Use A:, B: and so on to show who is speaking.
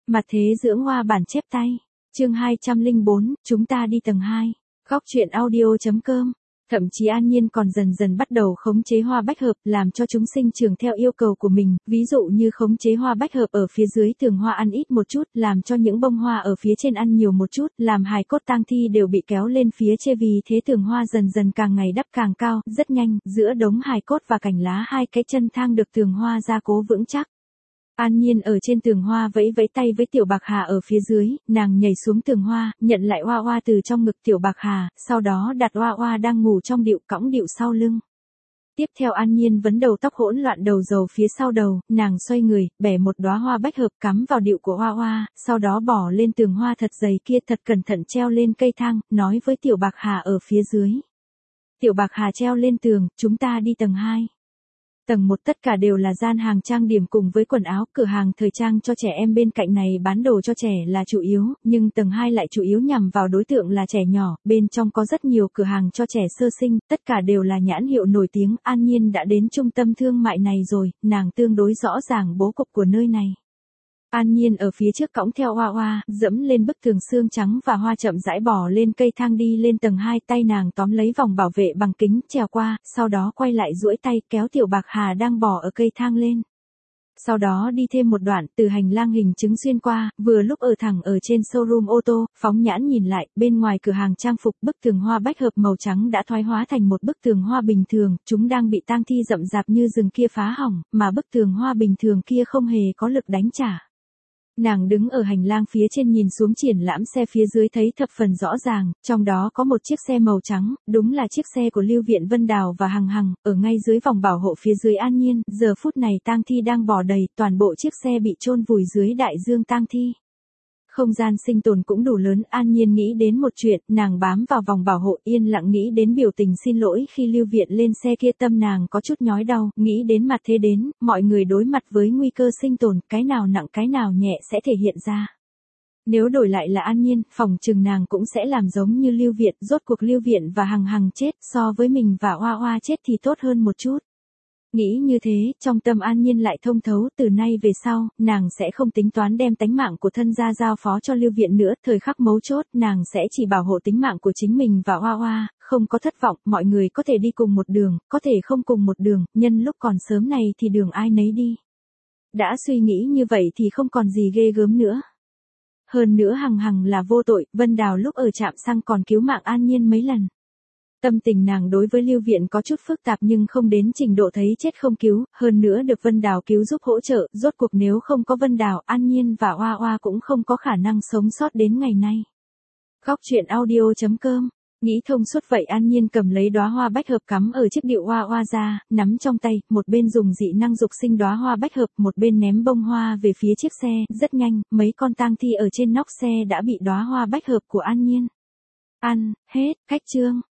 A: Mặt thế dưỡng hoa bản chép tay. Chương 204, chúng ta đi tầng 2. Góc truyện audio.com. Thậm chí An Nhiên còn dần dần bắt đầu khống chế hoa bách hợp, làm cho chúng sinh trưởng theo yêu cầu của mình, ví dụ như khống chế hoa bách hợp ở phía dưới tường hoa ăn ít một chút, làm cho những bông hoa ở phía trên ăn nhiều một chút, làm hài cốt tang thi đều bị kéo lên phía trên, vì thế tường hoa dần dần càng ngày đắp càng cao, rất nhanh, giữa đống hài cốt và cành lá hai cái chân thang được tường hoa gia cố vững chắc. An Nhiên ở trên tường hoa vẫy vẫy tay với Tiểu Bạc Hà ở phía dưới, nàng nhảy xuống tường hoa, nhận lại Hoa Hoa từ trong ngực Tiểu Bạc Hà, sau đó đặt Hoa Hoa đang ngủ trong điệu cõng điệu sau lưng. Tiếp theo An Nhiên vấn đầu tóc hỗn loạn đầu rầu phía sau đầu, nàng xoay người, bẻ một đóa hoa bách hợp cắm vào điệu của Hoa Hoa, sau đó bỏ lên tường hoa thật dày kia thật cẩn thận treo lên cây thang, nói với Tiểu Bạc Hà ở phía dưới. Tiểu Bạc Hà treo lên tường, chúng ta đi tầng 2. Tầng 1 tất cả đều là gian hàng trang điểm cùng với quần áo, cửa hàng thời trang cho trẻ em bên cạnh này bán đồ cho trẻ là chủ yếu, nhưng tầng 2 lại chủ yếu nhằm vào đối tượng là trẻ nhỏ, bên trong có rất nhiều cửa hàng cho trẻ sơ sinh, tất cả đều là nhãn hiệu nổi tiếng. An Nhiên đã đến trung tâm thương mại này rồi, nàng tương đối rõ ràng bố cục của nơi này. An Nhiên ở phía trước cõng theo Hoa Hoa, dẫm lên bức tường xương trắng và Hoa chậm rãi bò lên cây thang đi lên tầng 2, tay nàng tóm lấy vòng bảo vệ bằng kính, trèo qua, sau đó quay lại duỗi tay kéo Tiểu Bạc Hà đang bò ở cây thang lên. Sau đó đi thêm một đoạn, từ hành lang hình trứng xuyên qua, vừa lúc ở thẳng ở trên showroom ô tô, phóng nhãn nhìn lại, bên ngoài cửa hàng trang phục, bức tường hoa bách hợp màu trắng đã thoái hóa thành một bức tường hoa bình thường, chúng đang bị tang thi rậm rạp như rừng kia phá hỏng, mà bức tường hoa bình thường kia không hề có lực đánh trả. Nàng đứng ở hành lang phía trên nhìn xuống triển lãm xe phía dưới thấy thập phần rõ ràng, trong đó có một chiếc xe màu trắng, đúng là chiếc xe của Lưu Viện Vân Đào và Hằng Hằng, ở ngay dưới vòng bảo hộ phía dưới An Nhiên, giờ phút này tang thi đang bò đầy, toàn bộ chiếc xe bị chôn vùi dưới đại dương tang thi. Không gian sinh tồn cũng đủ lớn, An Nhiên nghĩ đến một chuyện, nàng bám vào vòng bảo hộ yên lặng nghĩ đến biểu tình xin lỗi khi Lưu Viện lên xe kia, tâm nàng có chút nhói đau, nghĩ đến mặt thế đến, mọi người đối mặt với nguy cơ sinh tồn, cái nào nặng cái nào nhẹ sẽ thể hiện ra. Nếu đổi lại là An Nhiên, phòng chừng nàng cũng sẽ làm giống như Lưu Viện, rốt cuộc Lưu Viện và Hằng Hằng chết, so với mình và Hoa Hoa chết thì tốt hơn một chút. Nghĩ như thế, trong tâm An Nhiên lại thông thấu, từ nay về sau, nàng sẽ không tính toán đem tánh mạng của thân gia giao phó cho Lưu Viện nữa, thời khắc mấu chốt, nàng sẽ chỉ bảo hộ tính mạng của chính mình và Hoa Hoa, không có thất vọng, mọi người có thể đi cùng một đường, có thể không cùng một đường, nhân lúc còn sớm này thì đường ai nấy đi. Đã suy nghĩ như vậy thì không còn gì ghê gớm nữa. Hơn nữa Hằng Hằng là vô tội, Vân Đào lúc ở trạm xăng còn cứu mạng An Nhiên mấy lần. Tâm tình nàng đối với Lưu Viện có chút phức tạp nhưng không đến trình độ thấy chết không cứu, hơn nữa được Vân Đào cứu giúp hỗ trợ, rốt cuộc nếu không có Vân Đào, An Nhiên và Hoa Hoa cũng không có khả năng sống sót đến ngày nay. Góc truyện audio.com. Nghĩ thông suốt vậy An Nhiên cầm lấy đóa hoa bách hợp cắm ở chiếc điệu Hoa Hoa ra, nắm trong tay, một bên dùng dị năng dục sinh đóa hoa bách hợp, một bên ném bông hoa về phía chiếc xe, rất nhanh, mấy con tang thi ở trên nóc xe đã bị đóa hoa bách hợp của An Nhiên ăn hết. Khách chương.